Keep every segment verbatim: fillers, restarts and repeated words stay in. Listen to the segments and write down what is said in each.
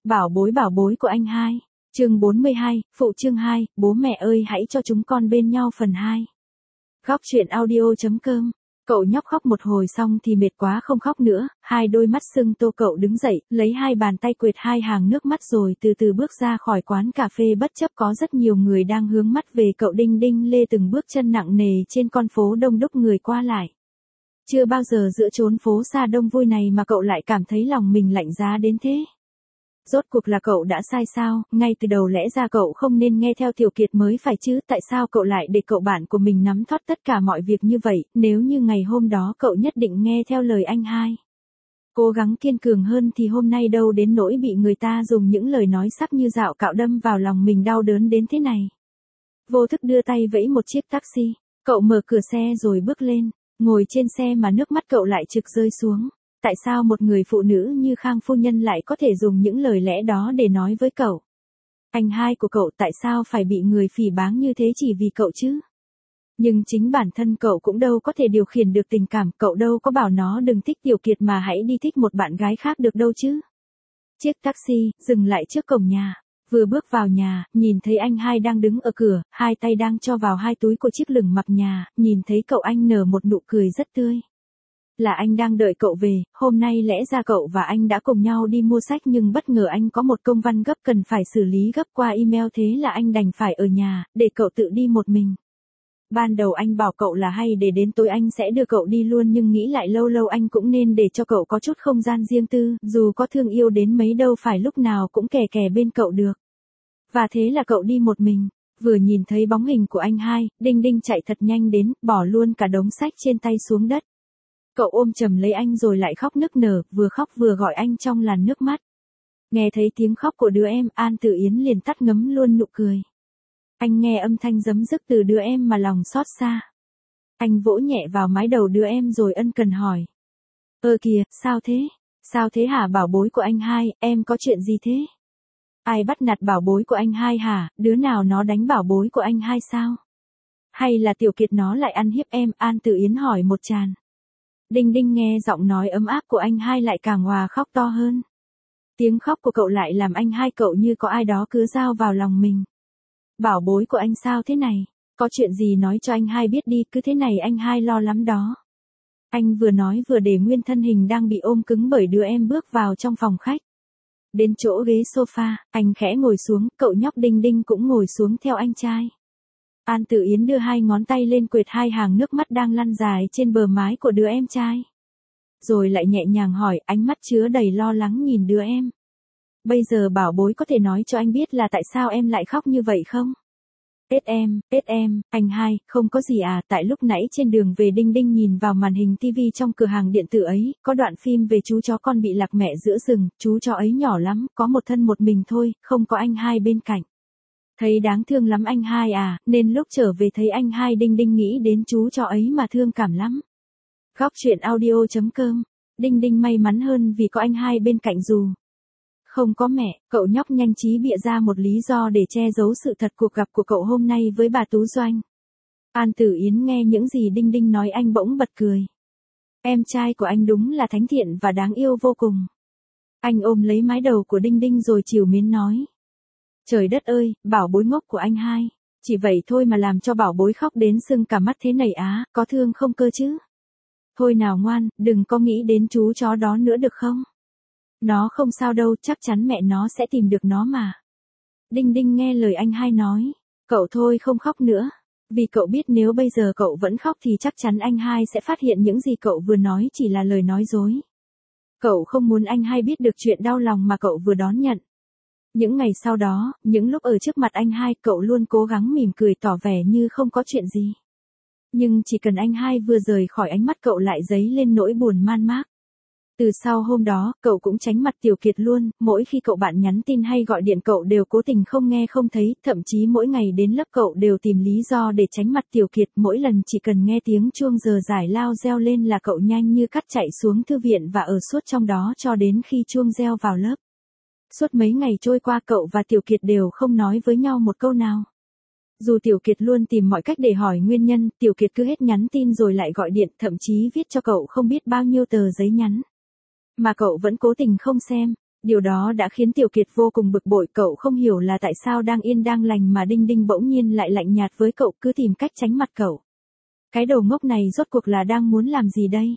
Bảo bối bảo bối của anh hai. Chương bốn mươi hai, phụ chương hai, bố mẹ ơi hãy cho chúng con bên nhau phần hai. Góc truyện audio.com. Cậu nhóc khóc một hồi xong thì mệt quá không khóc nữa, hai đôi mắt sưng tô cậu đứng dậy, lấy hai bàn tay quệt hai hàng nước mắt rồi từ từ bước ra khỏi quán cà phê bất chấp có rất nhiều người đang hướng mắt về cậu. Đinh Đinh lê từng bước chân nặng nề trên con phố đông đúc người qua lại. Chưa bao giờ giữa chốn phố xa đông vui này mà cậu lại cảm thấy lòng mình lạnh giá đến thế. Rốt cuộc là cậu đã sai sao, ngay từ đầu lẽ ra cậu không nên nghe theo Tiểu Kiệt mới phải chứ, tại sao cậu lại để cậu bạn của mình nắm thoát tất cả mọi việc như vậy, nếu như ngày hôm đó cậu nhất định nghe theo lời anh hai. Cố gắng kiên cường hơn thì hôm nay đâu đến nỗi bị người ta dùng những lời nói sắc như dạo cạo đâm vào lòng mình đau đớn đến thế này. Vô thức đưa tay vẫy một chiếc taxi, cậu mở cửa xe rồi bước lên, ngồi trên xe mà nước mắt cậu lại trực rơi xuống. Tại sao một người phụ nữ như Khang phu nhân lại có thể dùng những lời lẽ đó để nói với cậu? Anh hai của cậu tại sao phải bị người phỉ báng như thế chỉ vì cậu chứ? Nhưng chính bản thân cậu cũng đâu có thể điều khiển được tình cảm, cậu đâu có bảo nó đừng thích Tiểu Kiệt mà hãy đi thích một bạn gái khác được đâu chứ. Chiếc taxi dừng lại trước cổng nhà, vừa bước vào nhà, nhìn thấy anh hai đang đứng ở cửa, hai tay đang cho vào hai túi của chiếc lửng mặc nhà, nhìn thấy cậu anh nở một nụ cười rất tươi. Là anh đang đợi cậu về, hôm nay lẽ ra cậu và anh đã cùng nhau đi mua sách nhưng bất ngờ anh có một công văn gấp cần phải xử lý gấp qua email, thế là anh đành phải ở nhà, để cậu tự đi một mình. Ban đầu anh bảo cậu là hay để đến tối anh sẽ đưa cậu đi luôn nhưng nghĩ lại lâu lâu anh cũng nên để cho cậu có chút không gian riêng tư, dù có thương yêu đến mấy đâu phải lúc nào cũng kè kè bên cậu được. Và thế là cậu đi một mình, vừa nhìn thấy bóng hình của anh hai, Đinh Đinh chạy thật nhanh đến, bỏ luôn cả đống sách trên tay xuống đất. Cậu ôm chầm lấy anh rồi lại khóc nức nở, vừa khóc vừa gọi anh trong làn nước mắt. Nghe thấy tiếng khóc của đứa em, An Tử Yến liền tắt ngấm luôn nụ cười. Anh nghe âm thanh giấm dứt từ đứa em mà lòng xót xa. Anh vỗ nhẹ vào mái đầu đứa em rồi ân cần hỏi. Ơ kìa, sao thế? Sao thế hả bảo bối của anh hai, em có chuyện gì thế? Ai bắt nạt bảo bối của anh hai hả, đứa nào nó đánh bảo bối của anh hai sao? Hay là Tiểu Kiệt nó lại ăn hiếp em, An Tử Yến hỏi một tràng. Đinh Đinh nghe giọng nói ấm áp của anh hai lại càng hòa khóc to hơn. Tiếng khóc của cậu lại làm anh hai cậu như có ai đó cứ dao vào lòng mình. Bảo bối của anh sao thế này? Có chuyện gì nói cho anh hai biết đi, cứ thế này anh hai lo lắm đó. Anh vừa nói vừa để nguyên thân hình đang bị ôm cứng bởi đứa em bước vào trong phòng khách. Đến chỗ ghế sofa, anh khẽ ngồi xuống, cậu nhóc Đinh Đinh cũng ngồi xuống theo anh trai. An Tử Yến đưa hai ngón tay lên quệt hai hàng nước mắt đang lăn dài trên bờ mái của đứa em trai. Rồi lại nhẹ nhàng hỏi, ánh mắt chứa đầy lo lắng nhìn đứa em. Bây giờ bảo bối có thể nói cho anh biết là tại sao em lại khóc như vậy không? Tết em, Tết em, anh hai, không có gì à, tại lúc nãy trên đường về Đinh Đinh nhìn vào màn hình tivi trong cửa hàng điện tử ấy, có đoạn phim về chú chó con bị lạc mẹ giữa rừng, chú chó ấy nhỏ lắm, có một thân một mình thôi, không có anh hai bên cạnh. Thấy đáng thương lắm anh hai à, nên lúc trở về thấy anh hai Đinh Đinh nghĩ đến chú chó ấy mà thương cảm lắm. Góc truyện audio.com. Đinh Đinh may mắn hơn vì có anh hai bên cạnh dù không có mẹ, cậu nhóc nhanh trí bịa ra một lý do để che giấu sự thật cuộc gặp của cậu hôm nay với bà Tú Doanh. An Tử Yến nghe những gì Đinh Đinh nói anh bỗng bật cười. Em trai của anh đúng là thánh thiện và đáng yêu vô cùng. Anh ôm lấy mái đầu của Đinh Đinh rồi trìu mến nói. Trời đất ơi, bảo bối ngốc của anh hai, chỉ vậy thôi mà làm cho bảo bối khóc đến sưng cả mắt thế này á, có thương không cơ chứ? Thôi nào ngoan, đừng có nghĩ đến chú chó đó nữa được không? Nó không sao đâu, chắc chắn mẹ nó sẽ tìm được nó mà. Đinh Đinh nghe lời anh hai nói, cậu thôi không khóc nữa, vì cậu biết nếu bây giờ cậu vẫn khóc thì chắc chắn anh hai sẽ phát hiện những gì cậu vừa nói chỉ là lời nói dối. Cậu không muốn anh hai biết được chuyện đau lòng mà cậu vừa đón nhận. Những ngày sau đó, những lúc ở trước mặt anh hai, cậu luôn cố gắng mỉm cười tỏ vẻ như không có chuyện gì. Nhưng chỉ cần anh hai vừa rời khỏi ánh mắt cậu lại dấy lên nỗi buồn man mác. Từ sau hôm đó, cậu cũng tránh mặt Tiểu Kiệt luôn, mỗi khi cậu bạn nhắn tin hay gọi điện cậu đều cố tình không nghe không thấy, thậm chí mỗi ngày đến lớp cậu đều tìm lý do để tránh mặt Tiểu Kiệt, mỗi lần chỉ cần nghe tiếng chuông giờ giải lao reo lên là cậu nhanh như cắt chạy xuống thư viện và ở suốt trong đó cho đến khi chuông reo vào lớp. Suốt mấy ngày trôi qua cậu và Tiểu Kiệt đều không nói với nhau một câu nào. Dù Tiểu Kiệt luôn tìm mọi cách để hỏi nguyên nhân, Tiểu Kiệt cứ hết nhắn tin rồi lại gọi điện, thậm chí viết cho cậu không biết bao nhiêu tờ giấy nhắn. Mà cậu vẫn cố tình không xem. Điều đó đã khiến Tiểu Kiệt vô cùng bực bội, cậu không hiểu là tại sao đang yên đang lành mà Đinh Đinh bỗng nhiên lại lạnh nhạt với cậu, cứ tìm cách tránh mặt cậu. Cái đồ ngốc này rốt cuộc là đang muốn làm gì đây?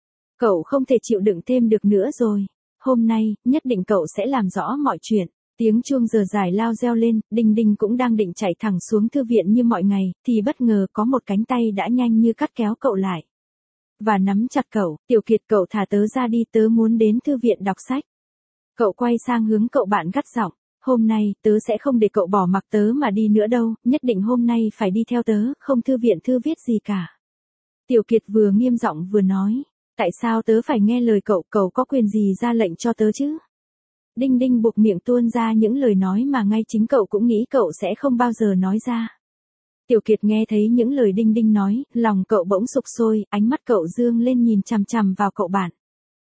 Cậu không thể chịu đựng thêm được nữa rồi. Hôm nay, nhất định cậu sẽ làm rõ mọi chuyện. Tiếng chuông giờ giải lao reo lên, Đinh Đinh cũng đang định chạy thẳng xuống thư viện như mọi ngày, thì bất ngờ có một cánh tay đã nhanh như cắt kéo cậu lại. Và nắm chặt cậu, Tiểu Kiệt, cậu thả tớ ra đi, tớ muốn đến thư viện đọc sách. Cậu quay sang hướng cậu bạn gắt giọng, hôm nay, tớ sẽ không để cậu bỏ mặc tớ mà đi nữa đâu, nhất định hôm nay phải đi theo tớ, không thư viện thư viết gì cả. Tiểu Kiệt vừa nghiêm giọng vừa nói, tại sao tớ phải nghe lời cậu, cậu có quyền gì ra lệnh cho tớ chứ? Đinh Đinh buộc miệng tuôn ra những lời nói mà ngay chính cậu cũng nghĩ cậu sẽ không bao giờ nói ra. Tiểu Kiệt nghe thấy những lời Đinh Đinh nói, lòng cậu bỗng sục sôi, ánh mắt cậu dương lên nhìn chằm chằm vào cậu bạn.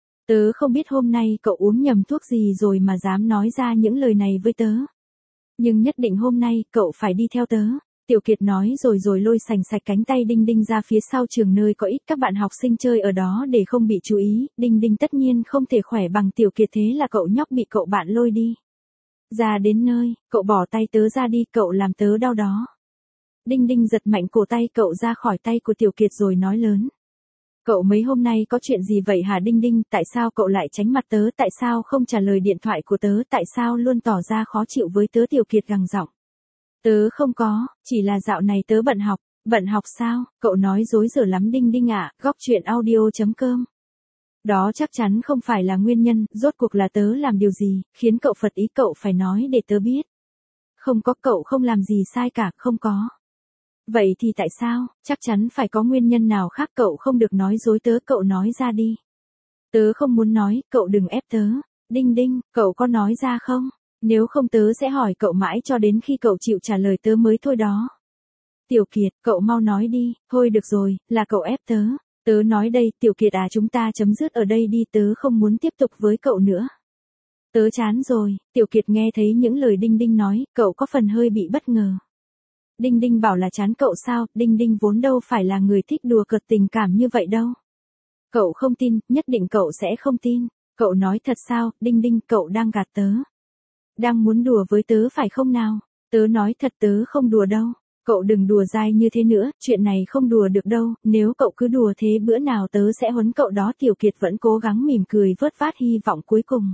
Tớ không biết hôm nay cậu uống nhầm thuốc gì rồi mà dám nói ra những lời này với tớ. Nhưng nhất định hôm nay cậu phải đi theo tớ. Tiểu Kiệt nói rồi rồi lôi sành sạch cánh tay Đinh Đinh ra phía sau trường nơi có ít các bạn học sinh chơi ở đó để không bị chú ý. Đinh Đinh tất nhiên không thể khỏe bằng Tiểu Kiệt, thế là cậu nhóc bị cậu bạn lôi đi. Ra đến nơi, cậu bỏ tay tớ ra đi, cậu làm tớ đau đó. Đinh Đinh giật mạnh cổ tay cậu ra khỏi tay của Tiểu Kiệt rồi nói lớn. Cậu mấy hôm nay có chuyện gì vậy hả Đinh Đinh, tại sao cậu lại tránh mặt tớ, tại sao không trả lời điện thoại của tớ, tại sao luôn tỏ ra khó chịu với tớ? Tiểu Kiệt gằn giọng. Tớ không có, chỉ là dạo này tớ bận học. Bận học sao? Cậu nói dối dở lắm Đinh Đinh ạ. Góc truyện audio chấm com. Đó chắc chắn không phải là nguyên nhân, rốt cuộc là tớ làm điều gì, khiến cậu phật ý, cậu phải nói để tớ biết. Không có, cậu không làm gì sai cả, không có. Vậy thì tại sao? Chắc chắn phải có nguyên nhân nào khác, cậu không được nói dối tớ, cậu nói ra đi. Tớ không muốn nói, cậu đừng ép tớ. Đinh Đinh, cậu có nói ra không? Nếu không tớ sẽ hỏi cậu mãi cho đến khi cậu chịu trả lời tớ mới thôi đó. Tiểu Kiệt, cậu mau nói đi. Thôi được rồi, là cậu ép tớ. Tớ nói đây, Tiểu Kiệt à, chúng ta chấm dứt ở đây đi, tớ không muốn tiếp tục với cậu nữa. Tớ chán rồi. Tiểu Kiệt nghe thấy những lời Đinh Đinh nói, cậu có phần hơi bị bất ngờ. Đinh Đinh bảo là chán cậu sao? Đinh Đinh vốn đâu phải là người thích đùa cợt tình cảm như vậy đâu. Cậu không tin, nhất định cậu sẽ không tin. Cậu nói thật sao? Đinh Đinh, cậu đang gạt tớ. Đang muốn đùa với tớ phải không nào? Tớ nói thật, tớ không đùa đâu. Cậu đừng đùa dai như thế nữa, chuyện này không đùa được đâu, nếu cậu cứ đùa thế bữa nào tớ sẽ huấn cậu đó. Tiểu Kiệt vẫn cố gắng mỉm cười vớt vát hy vọng cuối cùng.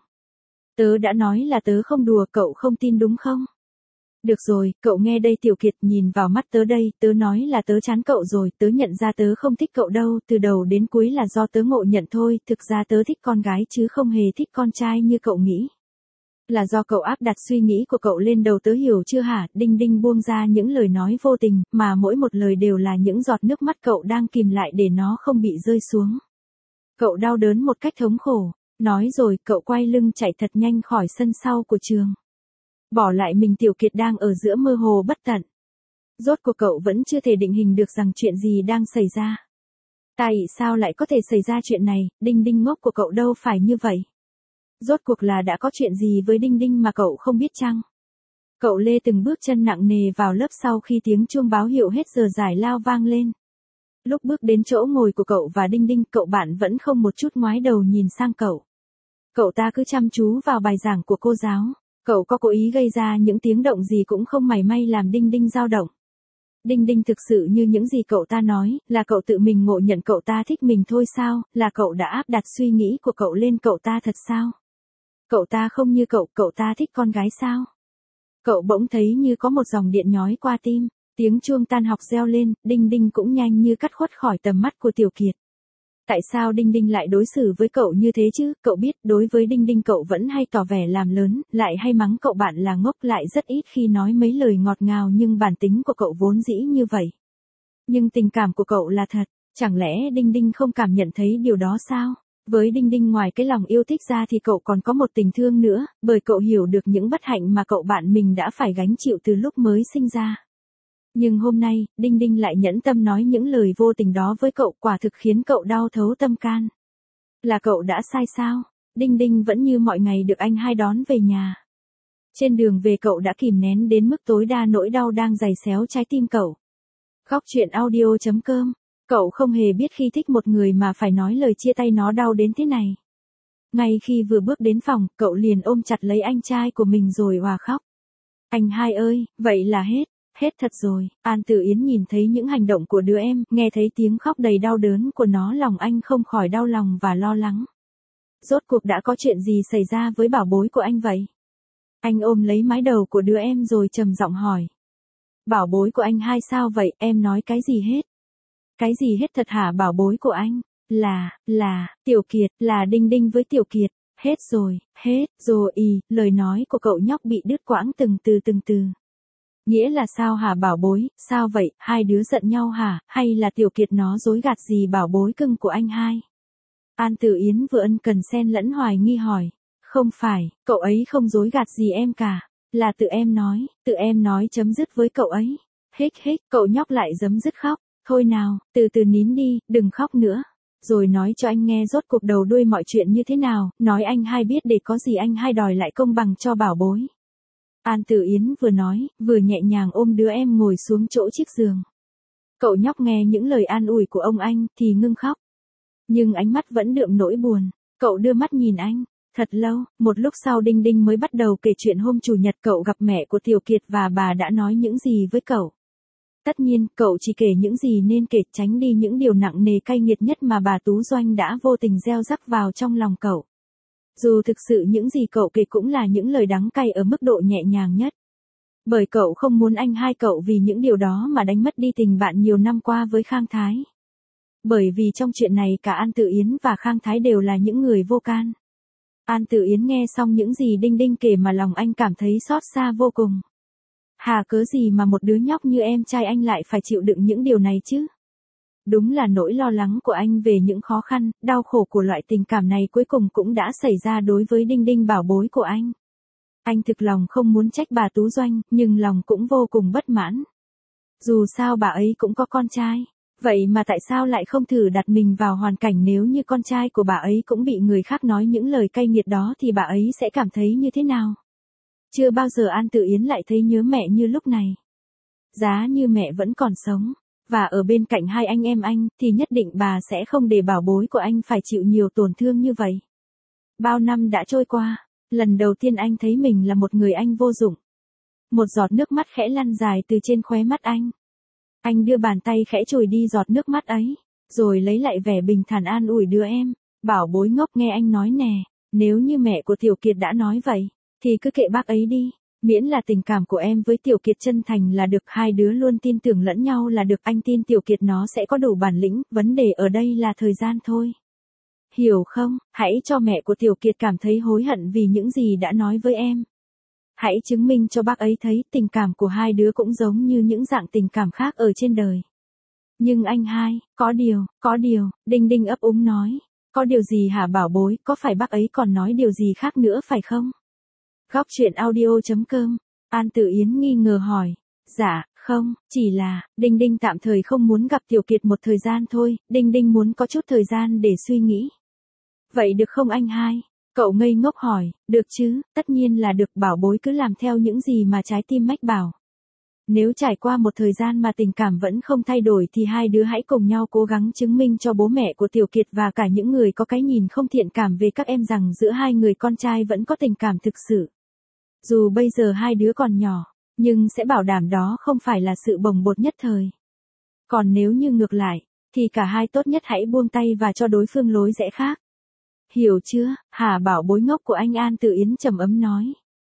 Tớ đã nói là tớ không đùa, cậu không tin đúng không? Được rồi, cậu nghe đây Tiểu Kiệt, nhìn vào mắt tớ đây, tớ nói là tớ chán cậu rồi, tớ nhận ra tớ không thích cậu đâu, từ đầu đến cuối là do tớ ngộ nhận thôi, thực ra tớ thích con gái chứ không hề thích con trai như cậu nghĩ. Là do cậu áp đặt suy nghĩ của cậu lên đầu tớ, hiểu chưa hả? Đinh Đinh buông ra những lời nói vô tình, mà mỗi một lời đều là những giọt nước mắt cậu đang kìm lại để nó không bị rơi xuống. Cậu đau đớn một cách thống khổ. Nói rồi, cậu quay lưng chạy thật nhanh khỏi sân sau của trường. Bỏ lại mình Tiểu Kiệt đang ở giữa mơ hồ bất tận. Rốt cuộc cậu vẫn chưa thể định hình được rằng chuyện gì đang xảy ra. Tại sao lại có thể xảy ra chuyện này? Đinh Đinh ngốc của cậu đâu phải như vậy. Rốt cuộc là đã có chuyện gì với Đinh Đinh mà cậu không biết chăng? Cậu lê từng bước chân nặng nề vào lớp sau khi tiếng chuông báo hiệu hết giờ giải lao vang lên. Lúc bước đến chỗ ngồi của cậu và Đinh Đinh, cậu bạn vẫn không một chút ngoái đầu nhìn sang cậu. Cậu ta cứ chăm chú vào bài giảng của cô giáo. Cậu có cố ý gây ra những tiếng động gì cũng không mảy may làm Đinh Đinh dao động. Đinh Đinh thực sự như những gì cậu ta nói, là cậu tự mình ngộ nhận cậu ta thích mình thôi sao, là cậu đã áp đặt suy nghĩ của cậu lên cậu ta thật sao? Cậu ta không như cậu, cậu ta thích con gái sao? Cậu bỗng thấy như có một dòng điện nhói qua tim, tiếng chuông tan học reo lên, Đinh Đinh cũng nhanh như cắt khuất khỏi tầm mắt của Tiểu Kiệt. Tại sao Đinh Đinh lại đối xử với cậu như thế chứ? Cậu biết, đối với Đinh Đinh cậu vẫn hay tỏ vẻ làm lớn, lại hay mắng cậu bạn là ngốc, lại rất ít khi nói mấy lời ngọt ngào, nhưng bản tính của cậu vốn dĩ như vậy. Nhưng tình cảm của cậu là thật, chẳng lẽ Đinh Đinh không cảm nhận thấy điều đó sao? Với Đinh Đinh ngoài cái lòng yêu thích ra thì cậu còn có một tình thương nữa, bởi cậu hiểu được những bất hạnh mà cậu bạn mình đã phải gánh chịu từ lúc mới sinh ra. Nhưng hôm nay, Đinh Đinh lại nhẫn tâm nói những lời vô tình đó với cậu, quả thực khiến cậu đau thấu tâm can. Là cậu đã sai sao? Đinh Đinh vẫn như mọi ngày được anh hai đón về nhà. Trên đường về cậu đã kìm nén đến mức tối đa nỗi đau đang giày xéo trái tim cậu. Góc truyện audio chấm com. Cậu không hề biết khi thích một người mà phải nói lời chia tay nó đau đến thế này. Ngay khi vừa bước đến phòng, cậu liền ôm chặt lấy anh trai của mình rồi òa khóc. Anh hai ơi, vậy là hết, hết thật rồi. An Tử Yến nhìn thấy những hành động của đứa em, nghe thấy tiếng khóc đầy đau đớn của nó, lòng anh không khỏi đau lòng và lo lắng. Rốt cuộc đã có chuyện gì xảy ra với bảo bối của anh vậy? Anh ôm lấy mái đầu của đứa em rồi trầm giọng hỏi. Bảo bối của anh hai sao vậy, em nói cái gì hết? Cái gì hết thật hả bảo bối của anh? Là, là, Tiểu Kiệt, là Đinh Đinh với Tiểu Kiệt. Hết rồi, hết rồi ý, lời nói của cậu nhóc bị đứt quãng từng từ từng từ. Nghĩa là sao hả bảo bối, sao vậy, hai đứa giận nhau hả, hay là Tiểu Kiệt nó dối gạt gì bảo bối cưng của anh hai? An Tử Yến vừa ân cần xen lẫn hoài nghi hỏi. Không phải, cậu ấy không dối gạt gì em cả, là tự em nói, tự em nói chấm dứt với cậu ấy. Hích hích, cậu nhóc lại chấm dứt khóc. Thôi nào, từ từ nín đi, đừng khóc nữa. Rồi nói cho anh nghe rốt cuộc đầu đuôi mọi chuyện như thế nào, nói anh hai biết để có gì anh hai đòi lại công bằng cho bảo bối. An Tử Yến vừa nói, vừa nhẹ nhàng ôm đứa em ngồi xuống chỗ chiếc giường. Cậu nhóc nghe những lời an ủi của ông anh thì ngưng khóc. Nhưng ánh mắt vẫn đượm nỗi buồn, cậu đưa mắt nhìn anh. Thật lâu, một lúc sau Đinh Đinh mới bắt đầu kể chuyện hôm chủ nhật cậu gặp mẹ của Tiểu Kiệt và bà đã nói những gì với cậu. Tất nhiên, cậu chỉ kể những gì nên kể, tránh đi những điều nặng nề cay nghiệt nhất mà bà Tú Doanh đã vô tình gieo rắc vào trong lòng cậu. Dù thực sự những gì cậu kể cũng là những lời đắng cay ở mức độ nhẹ nhàng nhất. Bởi cậu không muốn anh hai cậu vì những điều đó mà đánh mất đi tình bạn nhiều năm qua với Khang Thái. Bởi vì trong chuyện này cả An Tử Yến và Khang Thái đều là những người vô can. An Tử Yến nghe xong những gì Đinh Đinh kể mà lòng anh cảm thấy xót xa vô cùng. Hà cớ gì mà một đứa nhóc như em trai anh lại phải chịu đựng những điều này chứ? Đúng là nỗi lo lắng của anh về những khó khăn, đau khổ của loại tình cảm này cuối cùng cũng đã xảy ra đối với Đinh Đinh bảo bối của anh. Anh thực lòng không muốn trách bà Tú Doanh, nhưng lòng cũng vô cùng bất mãn. Dù sao bà ấy cũng có con trai. Vậy mà tại sao lại không thử đặt mình vào hoàn cảnh nếu như con trai của bà ấy cũng bị người khác nói những lời cay nghiệt đó thì bà ấy sẽ cảm thấy như thế nào? Chưa bao giờ An Tử Yến lại thấy nhớ mẹ như lúc này. Giá như mẹ vẫn còn sống, và ở bên cạnh hai anh em anh, thì nhất định bà sẽ không để bảo bối của anh phải chịu nhiều tổn thương như vậy. Bao năm đã trôi qua, lần đầu tiên anh thấy mình là một người anh vô dụng. Một giọt nước mắt khẽ lăn dài từ trên khóe mắt anh. Anh đưa bàn tay khẽ chùi đi giọt nước mắt ấy, rồi lấy lại vẻ bình thản an ủi đứa em. Bảo bối ngốc, nghe anh nói nè, nếu như mẹ của Tiểu Kiệt đã nói vậy, thì cứ kệ bác ấy đi, miễn là tình cảm của em với Tiểu Kiệt chân thành là được, hai đứa luôn tin tưởng lẫn nhau là được, anh tin Tiểu Kiệt nó sẽ có đủ bản lĩnh, vấn đề ở đây là thời gian thôi. Hiểu không, hãy cho mẹ của Tiểu Kiệt cảm thấy hối hận vì những gì đã nói với em. Hãy chứng minh cho bác ấy thấy tình cảm của hai đứa cũng giống như những dạng tình cảm khác ở trên đời. Nhưng anh hai, có điều, có điều, Đinh Đinh ấp úng nói. Có điều gì hả bảo bối, có phải bác ấy còn nói điều gì khác nữa phải không? Góc truyện audio chấm com, An Tử Yến nghi ngờ hỏi. Dạ, không, chỉ là, Đinh Đinh tạm thời không muốn gặp Tiểu Kiệt một thời gian thôi, Đinh Đinh muốn có chút thời gian để suy nghĩ. Vậy được không anh hai? Cậu ngây ngốc hỏi, được chứ, tất nhiên là được, bảo bối cứ làm theo những gì mà trái tim mách bảo. Nếu trải qua một thời gian mà tình cảm vẫn không thay đổi thì hai đứa hãy cùng nhau cố gắng chứng minh cho bố mẹ của Tiểu Kiệt và cả những người có cái nhìn không thiện cảm về các em rằng giữa hai người con trai vẫn có tình cảm thực sự. Dù bây giờ hai đứa còn nhỏ, nhưng sẽ bảo đảm đó không phải là sự bồng bột nhất thời. Còn nếu như ngược lại, thì cả hai tốt nhất hãy buông tay và cho đối phương lối rẽ khác. Hiểu chưa, hả bảo bối ngốc của anh? An Tử Yến trầm ấm nói.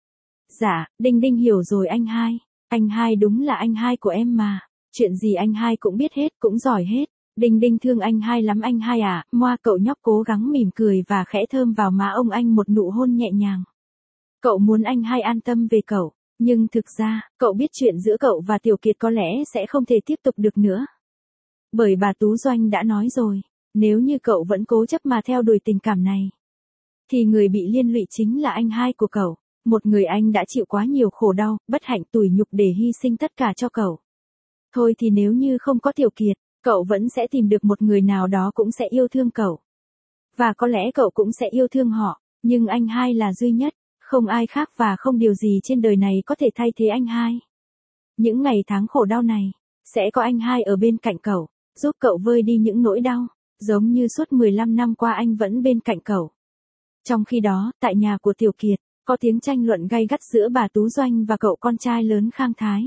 Dạ, Đinh Đinh hiểu rồi anh hai. Anh hai đúng là anh hai của em mà. Chuyện gì anh hai cũng biết hết, cũng giỏi hết. Đinh Đinh thương anh hai lắm anh hai à. Moa, cậu nhóc cố gắng mỉm cười và khẽ thơm vào má ông anh một nụ hôn nhẹ nhàng. Cậu muốn anh hai an tâm về cậu. Nhưng thực ra, cậu biết chuyện giữa cậu và Tiểu Kiệt có lẽ sẽ không thể tiếp tục được nữa. Bởi bà Tú Doanh đã nói rồi. Nếu như cậu vẫn cố chấp mà theo đuổi tình cảm này, thì người bị liên lụy chính là anh hai của cậu. Một người anh đã chịu quá nhiều khổ đau, bất hạnh, tủi nhục để hy sinh tất cả cho cậu. Thôi thì nếu như không có Tiểu Kiệt, cậu vẫn sẽ tìm được một người nào đó cũng sẽ yêu thương cậu. Và có lẽ cậu cũng sẽ yêu thương họ, nhưng anh hai là duy nhất, không ai khác và không điều gì trên đời này có thể thay thế anh hai. Những ngày tháng khổ đau này, sẽ có anh hai ở bên cạnh cậu, giúp cậu vơi đi những nỗi đau, giống như suốt mười lăm năm qua anh vẫn bên cạnh cậu. Trong khi đó, tại nhà của Tiểu Kiệt, có tiếng tranh luận gay gắt giữa bà Tú Doanh và cậu con trai lớn Khang Thái.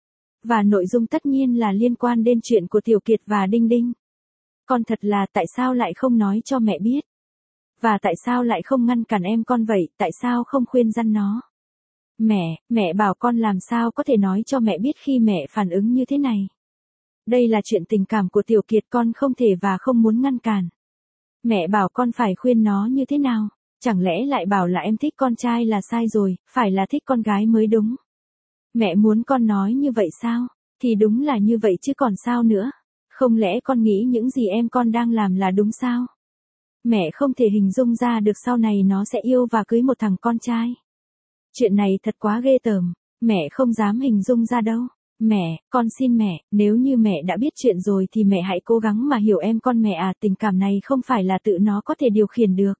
Và nội dung tất nhiên là liên quan đến chuyện của Tiểu Kiệt và Đinh Đinh. Con thật là tại sao lại không nói cho mẹ biết? Và tại sao lại không ngăn cản em con vậy, tại sao không khuyên răn nó? Mẹ, mẹ bảo con làm sao có thể nói cho mẹ biết khi mẹ phản ứng như thế này. Đây là chuyện tình cảm của Tiểu Kiệt, con không thể và không muốn ngăn cản. Mẹ bảo con phải khuyên nó như thế nào? Chẳng lẽ lại bảo là em thích con trai là sai rồi, phải là thích con gái mới đúng? Mẹ muốn con nói như vậy sao? Thì đúng là như vậy chứ còn sao nữa? Không lẽ con nghĩ những gì em con đang làm là đúng sao? Mẹ không thể hình dung ra được sau này nó sẽ yêu và cưới một thằng con trai. Chuyện này thật quá ghê tởm, mẹ không dám hình dung ra đâu. Mẹ, con xin mẹ, nếu như mẹ đã biết chuyện rồi thì mẹ hãy cố gắng mà hiểu em con mẹ à, tình cảm này không phải là tự nó có thể điều khiển được.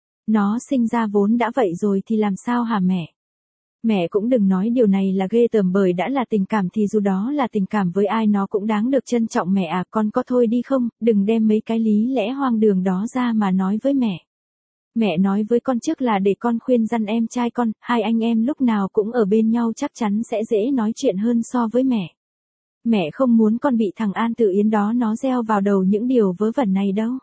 Nó sinh ra vốn đã vậy rồi thì làm sao hả mẹ? Mẹ cũng đừng nói điều này là ghê tởm, bởi đã là tình cảm thì dù đó là tình cảm với ai nó cũng đáng được trân trọng mẹ à, con có thôi đi không, đừng đem mấy cái lý lẽ hoang đường đó ra mà nói với mẹ. Mẹ nói với con trước là để con khuyên răn em trai con, hai anh em lúc nào cũng ở bên nhau chắc chắn sẽ dễ nói chuyện hơn so với mẹ. Mẹ không muốn con bị thằng An Tử Yến đó nó gieo vào đầu những điều vớ vẩn này đâu.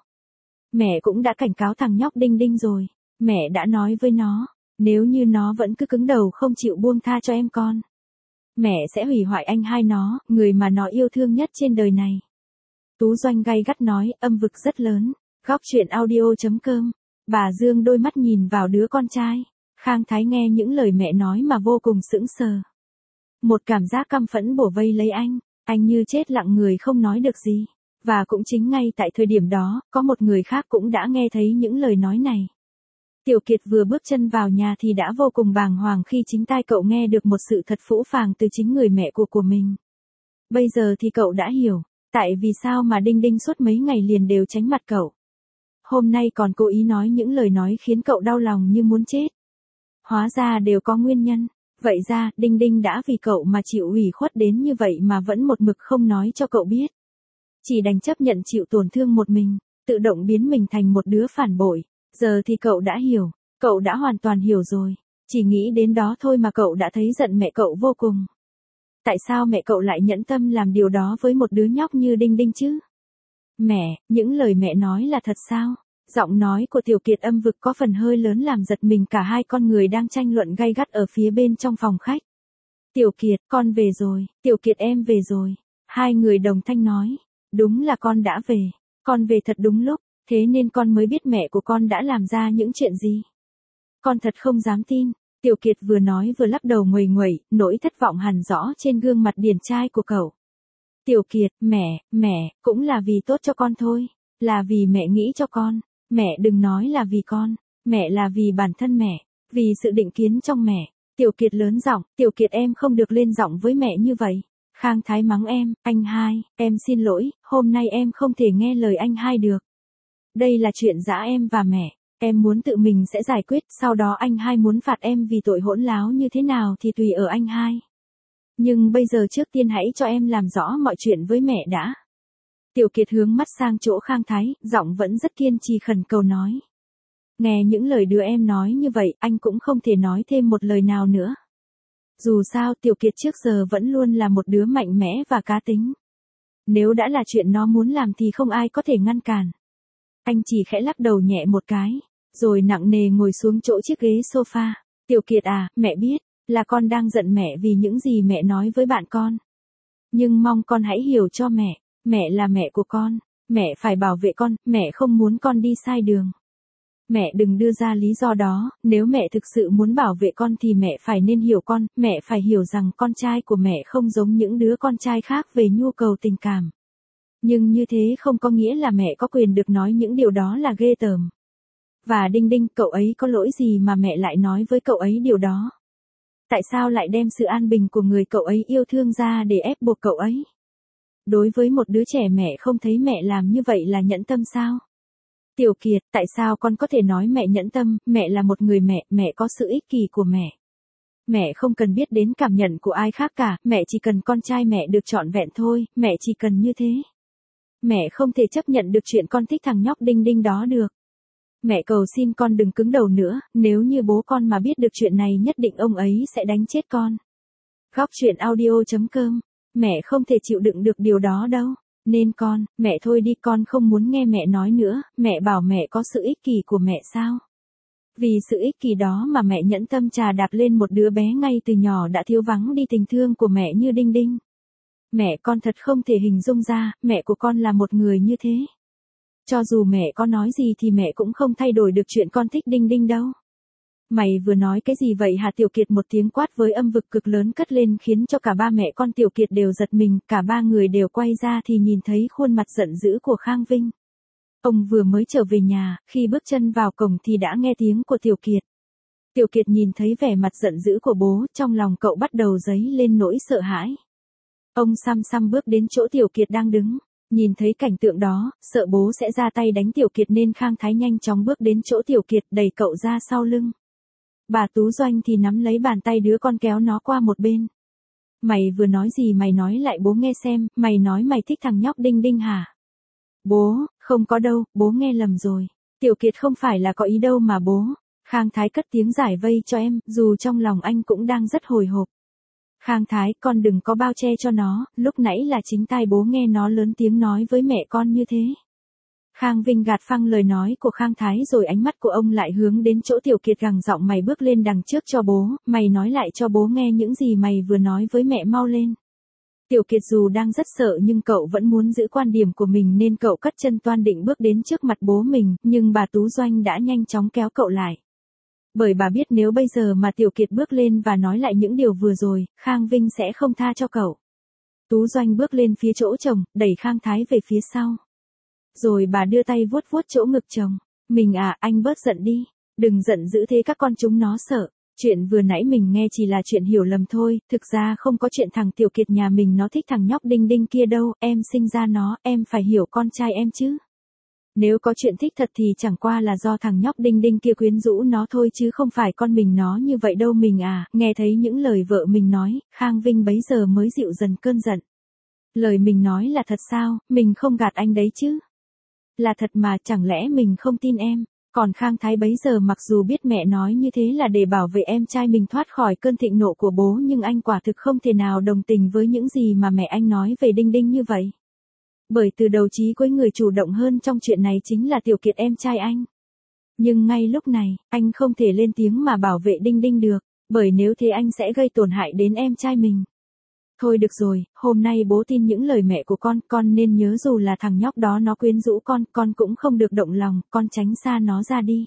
Mẹ cũng đã cảnh cáo thằng nhóc Đinh Đinh rồi, mẹ đã nói với nó, nếu như nó vẫn cứ cứng đầu không chịu buông tha cho em con, mẹ sẽ hủy hoại anh hai nó, người mà nó yêu thương nhất trên đời này. Tú Doanh gay gắt nói, âm vực rất lớn. Góc truyện audio chấm com. Bà Dương đôi mắt nhìn vào đứa con trai. Khang Thái nghe những lời mẹ nói mà vô cùng sững sờ. Một cảm giác căm phẫn bủa vây lấy anh, anh như chết lặng người không nói được gì. Và cũng chính ngay tại thời điểm đó, có một người khác cũng đã nghe thấy những lời nói này. Tiểu Kiệt vừa bước chân vào nhà thì đã vô cùng bàng hoàng khi chính tai cậu nghe được một sự thật phũ phàng từ chính người mẹ của của mình. Bây giờ thì cậu đã hiểu, tại vì sao mà Đinh Đinh suốt mấy ngày liền đều tránh mặt cậu. Hôm nay còn cố ý nói những lời nói khiến cậu đau lòng như muốn chết. Hóa ra đều có nguyên nhân. Vậy ra, Đinh Đinh đã vì cậu mà chịu ủy khuất đến như vậy mà vẫn một mực không nói cho cậu biết. Chỉ đành chấp nhận chịu tổn thương một mình, tự động biến mình thành một đứa phản bội. Giờ thì cậu đã hiểu, cậu đã hoàn toàn hiểu rồi. Chỉ nghĩ đến đó thôi mà cậu đã thấy giận mẹ cậu vô cùng. Tại sao mẹ cậu lại nhẫn tâm làm điều đó với một đứa nhóc như Đinh Đinh chứ? Mẹ, những lời mẹ nói là thật sao? Giọng nói của Tiểu Kiệt âm vực có phần hơi lớn làm giật mình cả hai con người đang tranh luận gay gắt ở phía bên trong phòng khách. Tiểu Kiệt, con về rồi, Tiểu Kiệt em về rồi. Hai người đồng thanh nói, đúng là con đã về, con về thật đúng lúc, thế nên con mới biết mẹ của con đã làm ra những chuyện gì. Con thật không dám tin. Tiểu Kiệt vừa nói vừa lắc đầu nguầy nguẩy, nỗi thất vọng hằn rõ trên gương mặt điển trai của cậu. Tiểu Kiệt, mẹ, mẹ, cũng là vì tốt cho con thôi, là vì mẹ nghĩ cho con, mẹ đừng nói là vì con, mẹ là vì bản thân mẹ, vì sự định kiến trong mẹ. Tiểu Kiệt lớn giọng, Tiểu Kiệt em không được lên giọng với mẹ như vậy. Khang Thái mắng em, anh hai, em xin lỗi, hôm nay em không thể nghe lời anh hai được. Đây là chuyện giữa em và mẹ, em muốn tự mình sẽ giải quyết, sau đó anh hai muốn phạt em vì tội hỗn láo như thế nào thì tùy ở anh hai. Nhưng bây giờ trước tiên hãy cho em làm rõ mọi chuyện với mẹ đã. Tiểu Kiệt hướng mắt sang chỗ Khang Thái, giọng vẫn rất kiên trì khẩn cầu nói. Nghe những lời đứa em nói như vậy, anh cũng không thể nói thêm một lời nào nữa. Dù sao Tiểu Kiệt trước giờ vẫn luôn là một đứa mạnh mẽ và cá tính. Nếu đã là chuyện nó muốn làm thì không ai có thể ngăn cản. Anh chỉ khẽ lắc đầu nhẹ một cái, rồi nặng nề ngồi xuống chỗ chiếc ghế sofa. Tiểu Kiệt à, mẹ biết, là con đang giận mẹ vì những gì mẹ nói với bạn con. Nhưng mong con hãy hiểu cho mẹ, mẹ là mẹ của con, mẹ phải bảo vệ con, mẹ không muốn con đi sai đường. Mẹ đừng đưa ra lý do đó, nếu mẹ thực sự muốn bảo vệ con thì mẹ phải nên hiểu con, mẹ phải hiểu rằng con trai của mẹ không giống những đứa con trai khác về nhu cầu tình cảm. Nhưng như thế không có nghĩa là mẹ có quyền được nói những điều đó là ghê tởm. Và Đinh Đinh, cậu ấy có lỗi gì mà mẹ lại nói với cậu ấy điều đó? Tại sao lại đem sự an bình của người cậu ấy yêu thương ra để ép buộc cậu ấy? Đối với một đứa trẻ mẹ không thấy mẹ làm như vậy là nhẫn tâm sao? Tiểu Kiệt, tại sao con có thể nói mẹ nhẫn tâm, mẹ là một người mẹ, mẹ có sự ích kỷ của mẹ. Mẹ không cần biết đến cảm nhận của ai khác cả, mẹ chỉ cần con trai mẹ được trọn vẹn thôi, mẹ chỉ cần như thế. Mẹ không thể chấp nhận được chuyện con thích thằng nhóc Đinh Đinh đó được. Mẹ cầu xin con đừng cứng đầu nữa, nếu như bố con mà biết được chuyện này nhất định ông ấy sẽ đánh chết con. Góc truyện audio.com. Mẹ không thể chịu đựng được điều đó đâu. Nên con, mẹ thôi đi, con không muốn nghe mẹ nói nữa, mẹ bảo mẹ có sự ích kỷ của mẹ sao? Vì sự ích kỷ đó mà mẹ nhẫn tâm trà đạp lên một đứa bé ngay từ nhỏ đã thiếu vắng đi tình thương của mẹ như Đinh Đinh. Mẹ con thật không thể hình dung ra, mẹ của con là một người như thế. Cho dù mẹ có nói gì thì mẹ cũng không thay đổi được chuyện con thích Đinh Đinh đâu. Mày vừa nói cái gì vậy hả? Tiểu Kiệt một tiếng quát với âm vực cực lớn cất lên khiến cho cả ba mẹ con Tiểu Kiệt đều giật mình, cả ba người đều quay ra thì nhìn thấy khuôn mặt giận dữ của Khang Vinh. Ông vừa mới trở về nhà, khi bước chân vào cổng thì đã nghe tiếng của Tiểu Kiệt. Tiểu Kiệt nhìn thấy vẻ mặt giận dữ của bố, trong lòng cậu bắt đầu dấy lên nỗi sợ hãi. Ông xăm xăm bước đến chỗ Tiểu Kiệt đang đứng. Nhìn thấy cảnh tượng đó, sợ bố sẽ ra tay đánh Tiểu Kiệt nên Khang Thái nhanh chóng bước đến chỗ Tiểu Kiệt đẩy cậu ra sau lưng. Bà Tú Doanh thì nắm lấy bàn tay đứa con kéo nó qua một bên. Mày vừa nói gì mày nói lại bố nghe xem, mày nói mày thích thằng nhóc Đinh Đinh hả? Bố, không có đâu, bố nghe lầm rồi. Tiểu Kiệt không phải là có ý đâu mà bố. Khang Thái cất tiếng giải vây cho em, dù trong lòng anh cũng đang rất hồi hộp. Khang Thái, con đừng có bao che cho nó, lúc nãy là chính tai bố nghe nó lớn tiếng nói với mẹ con như thế. Khang Vinh gạt phăng lời nói của Khang Thái rồi ánh mắt của ông lại hướng đến chỗ Tiểu Kiệt gằn giọng mày bước lên đằng trước cho bố, mày nói lại cho bố nghe những gì mày vừa nói với mẹ mau lên. Tiểu Kiệt dù đang rất sợ nhưng cậu vẫn muốn giữ quan điểm của mình nên cậu cất chân toan định bước đến trước mặt bố mình, nhưng bà Tú Doanh đã nhanh chóng kéo cậu lại. Bởi bà biết nếu bây giờ mà Tiểu Kiệt bước lên và nói lại những điều vừa rồi, Khang Vinh sẽ không tha cho cậu. Tú Doanh bước lên phía chỗ chồng, đẩy Khang Thái về phía sau. Rồi bà đưa tay vuốt vuốt chỗ ngực chồng. Mình à, anh bớt giận đi. Đừng giận dữ thế các con chúng nó sợ. Chuyện vừa nãy mình nghe chỉ là chuyện hiểu lầm thôi, thực ra không có chuyện thằng Tiểu Kiệt nhà mình nó thích thằng nhóc Đinh Đinh kia đâu, em sinh ra nó, em phải hiểu con trai em chứ. Nếu có chuyện thích thật thì chẳng qua là do thằng nhóc Đinh Đinh kia quyến rũ nó thôi chứ không phải con mình nó như vậy đâu mình à. Nghe thấy những lời vợ mình nói, Khang Vinh bấy giờ mới dịu dần cơn giận. Lời mình nói là thật sao, mình không gạt anh đấy chứ. Là thật mà, chẳng lẽ mình không tin em. Còn Khang Thái bấy giờ mặc dù biết mẹ nói như thế là để bảo vệ em trai mình thoát khỏi cơn thịnh nộ của bố nhưng anh quả thực không thể nào đồng tình với những gì mà mẹ anh nói về Đinh Đinh như vậy. Bởi từ đầu chí cuối người chủ động hơn trong chuyện này chính là Tiểu Kiệt em trai anh. Nhưng ngay lúc này, anh không thể lên tiếng mà bảo vệ Đinh Đinh được, bởi nếu thế anh sẽ gây tổn hại đến em trai mình. Thôi được rồi, hôm nay bố tin những lời mẹ của con, con nên nhớ dù là thằng nhóc đó nó quyến rũ con, con cũng không được động lòng, con tránh xa nó ra đi.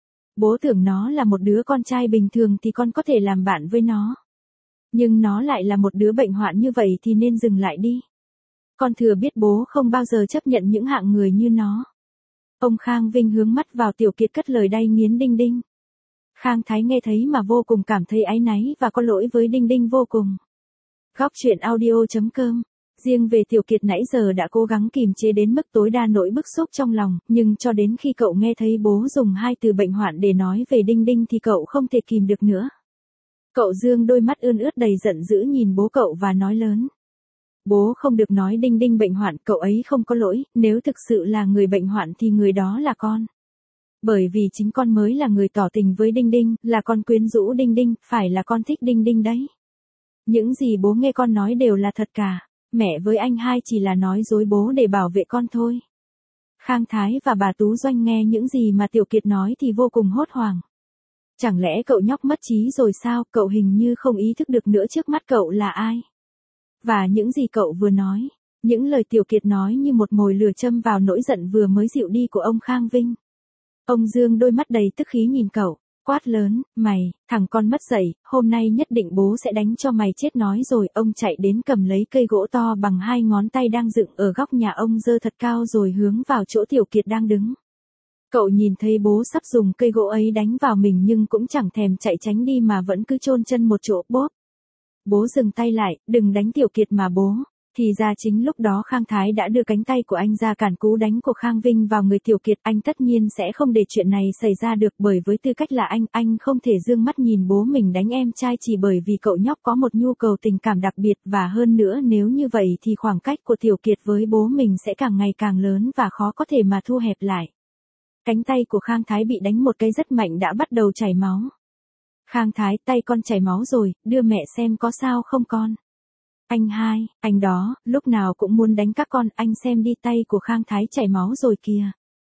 Bố tưởng nó là một đứa con trai bình thường thì con có thể làm bạn với nó. Nhưng nó lại là một đứa bệnh hoạn như vậy thì nên dừng lại đi. Con thừa biết bố không bao giờ chấp nhận những hạng người như nó. Ông Khang Vinh hướng mắt vào Tiểu Kiệt cất lời đay nghiến Đinh Đinh. Khang Thái nghe thấy mà vô cùng cảm thấy áy náy và có lỗi với Đinh Đinh vô cùng. Góc truyện audio.com. Riêng về Tiểu Kiệt nãy giờ đã cố gắng kìm chế đến mức tối đa nỗi bức xúc trong lòng, nhưng cho đến khi cậu nghe thấy bố dùng hai từ bệnh hoạn để nói về Đinh Đinh thì cậu không thể kìm được nữa. Cậu dương đôi mắt ươn ướt đầy giận dữ nhìn bố cậu và nói lớn. Bố không được nói Đinh Đinh bệnh hoạn, cậu ấy không có lỗi, nếu thực sự là người bệnh hoạn thì người đó là con. Bởi vì chính con mới là người tỏ tình với Đinh Đinh, là con quyến rũ Đinh Đinh, phải là con thích Đinh Đinh đấy. Những gì bố nghe con nói đều là thật cả, mẹ với anh hai chỉ là nói dối bố để bảo vệ con thôi. Khang Thái và bà Tú Doanh nghe những gì mà Tiểu Kiệt nói thì vô cùng hốt hoảng. Chẳng lẽ cậu nhóc mất trí rồi sao, cậu hình như không ý thức được nữa trước mắt cậu là ai. Và những gì cậu vừa nói, những lời Tiểu Kiệt nói như một mồi lửa châm vào nỗi giận vừa mới dịu đi của ông Khang Vinh. Ông dương đôi mắt đầy tức khí nhìn cậu, quát lớn, mày, thằng con mất dạy, hôm nay nhất định bố sẽ đánh cho mày chết nói rồi. Ông chạy đến cầm lấy cây gỗ to bằng hai ngón tay đang dựng ở góc nhà ông giơ thật cao rồi hướng vào chỗ Tiểu Kiệt đang đứng. Cậu nhìn thấy bố sắp dùng cây gỗ ấy đánh vào mình nhưng cũng chẳng thèm chạy tránh đi mà vẫn cứ chôn chân một chỗ bóp. Bố dừng tay lại, đừng đánh Tiểu Kiệt mà bố. Thì ra chính lúc đó Khang Thái đã đưa cánh tay của anh ra cản cú đánh của Khang Vinh vào người Tiểu Kiệt. Anh tất nhiên sẽ không để chuyện này xảy ra được bởi với tư cách là anh, anh không thể dương mắt nhìn bố mình đánh em trai chỉ bởi vì cậu nhóc có một nhu cầu tình cảm đặc biệt và hơn nữa nếu như vậy thì khoảng cách của Tiểu Kiệt với bố mình sẽ càng ngày càng lớn và khó có thể mà thu hẹp lại. cánh tay của Khang Thái bị đánh một cái rất mạnh đã bắt đầu chảy máu. Khang Thái, tay con chảy máu rồi, đưa mẹ xem có sao không con. Anh hai, anh đó, lúc nào cũng muốn đánh các con, anh xem đi, tay của Khang Thái chảy máu rồi kìa.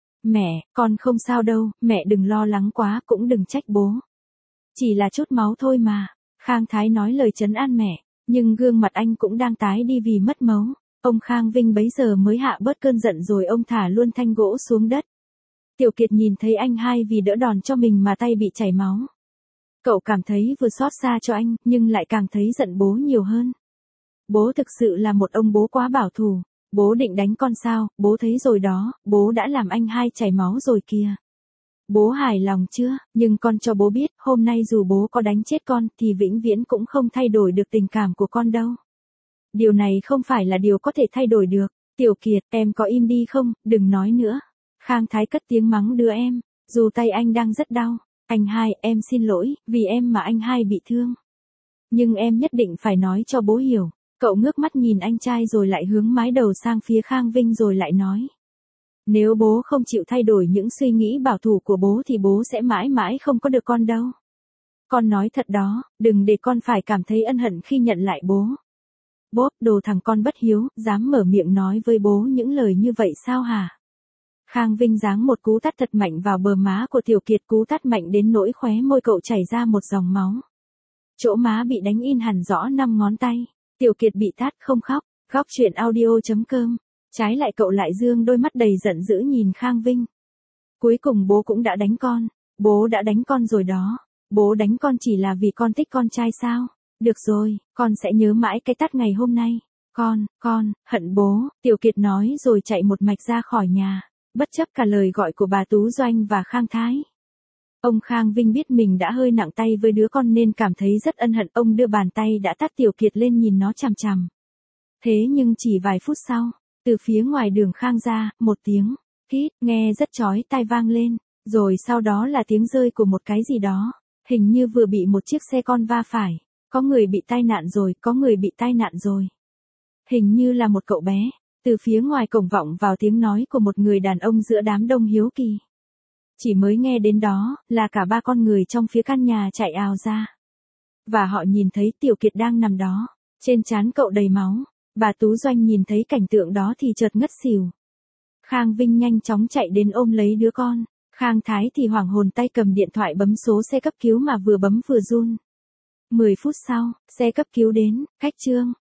Mẹ, con không sao đâu, mẹ đừng lo lắng quá, cũng đừng trách bố. Chỉ là chút máu thôi mà. Khang Thái nói lời trấn an mẹ, nhưng gương mặt anh cũng đang tái đi vì mất máu. Ông Khang Vinh bấy giờ mới hạ bớt cơn giận rồi ông thả luôn thanh gỗ xuống đất. Tiểu Kiệt nhìn thấy anh hai vì đỡ đòn cho mình mà tay bị chảy máu. Cậu cảm thấy vừa xót xa cho anh, nhưng lại càng thấy giận bố nhiều hơn. Bố thực sự là một ông bố quá bảo thủ. Bố định đánh con sao, bố thấy rồi đó, bố đã làm anh hai chảy máu rồi kìa. Bố hài lòng chưa, nhưng con cho bố biết, hôm nay dù bố có đánh chết con, thì vĩnh viễn cũng không thay đổi được tình cảm của con đâu. Điều này không phải là điều có thể thay đổi được. Tiểu Kiệt, em có im đi không, đừng nói nữa. Khang Thái cất tiếng mắng đứa em, dù tay anh đang rất đau. Anh hai, em xin lỗi, vì em mà anh hai bị thương. Nhưng em nhất định phải nói cho bố hiểu. Cậu ngước mắt nhìn anh trai rồi lại hướng mái đầu sang phía Khang Vinh rồi lại nói. Nếu bố không chịu thay đổi những suy nghĩ bảo thủ của bố thì bố sẽ mãi mãi không có được con đâu. Con nói thật đó, đừng để con phải cảm thấy ân hận khi nhận lại bố. Bố, đồ thằng con bất hiếu, dám mở miệng nói với bố những lời như vậy sao hả? Khang Vinh giáng một cú tát thật mạnh vào bờ má của Tiểu Kiệt, cú tát mạnh đến nỗi khóe môi cậu chảy ra một dòng máu. Chỗ má bị đánh in hẳn rõ năm ngón tay. Tiểu Kiệt bị tát không khóc. Góc truyện audio.com. Trái lại cậu lại dương đôi mắt đầy giận dữ nhìn Khang Vinh. Cuối cùng bố cũng đã đánh con. Bố đã đánh con rồi đó. Bố đánh con chỉ là vì con thích con trai sao? Được rồi, con sẽ nhớ mãi cái tát ngày hôm nay. Con, con, hận bố, Tiểu Kiệt nói rồi chạy một mạch ra khỏi nhà, bất chấp cả lời gọi của bà Tú Doanh và Khang Thái. Ông Khang Vinh biết mình đã hơi nặng tay với đứa con nên cảm thấy rất ân hận, ông đưa bàn tay đã tát Tiểu Kiệt lên nhìn nó chằm chằm. Thế nhưng chỉ vài phút sau, từ phía ngoài đường Khang ra, một tiếng kít nghe rất chói tai vang lên, rồi sau đó là tiếng rơi của một cái gì đó, hình như vừa bị một chiếc xe con va phải. Có người bị tai nạn rồi, có người bị tai nạn rồi. Hình như là một cậu bé. Từ phía ngoài cổng vọng vào tiếng nói của một người đàn ông giữa đám đông hiếu kỳ. Chỉ mới nghe đến đó, là cả ba con người trong phía căn nhà chạy ào ra. Và họ nhìn thấy Tiểu Kiệt đang nằm đó. Trên trán cậu đầy máu. Bà Tú Doanh nhìn thấy cảnh tượng đó thì chợt ngất xỉu. Khang Vinh nhanh chóng chạy đến ôm lấy đứa con. Khang Thái thì hoảng hồn tay cầm điện thoại bấm số xe cấp cứu mà vừa bấm vừa run. mười phút sau, xe cấp cứu đến, khách Trương,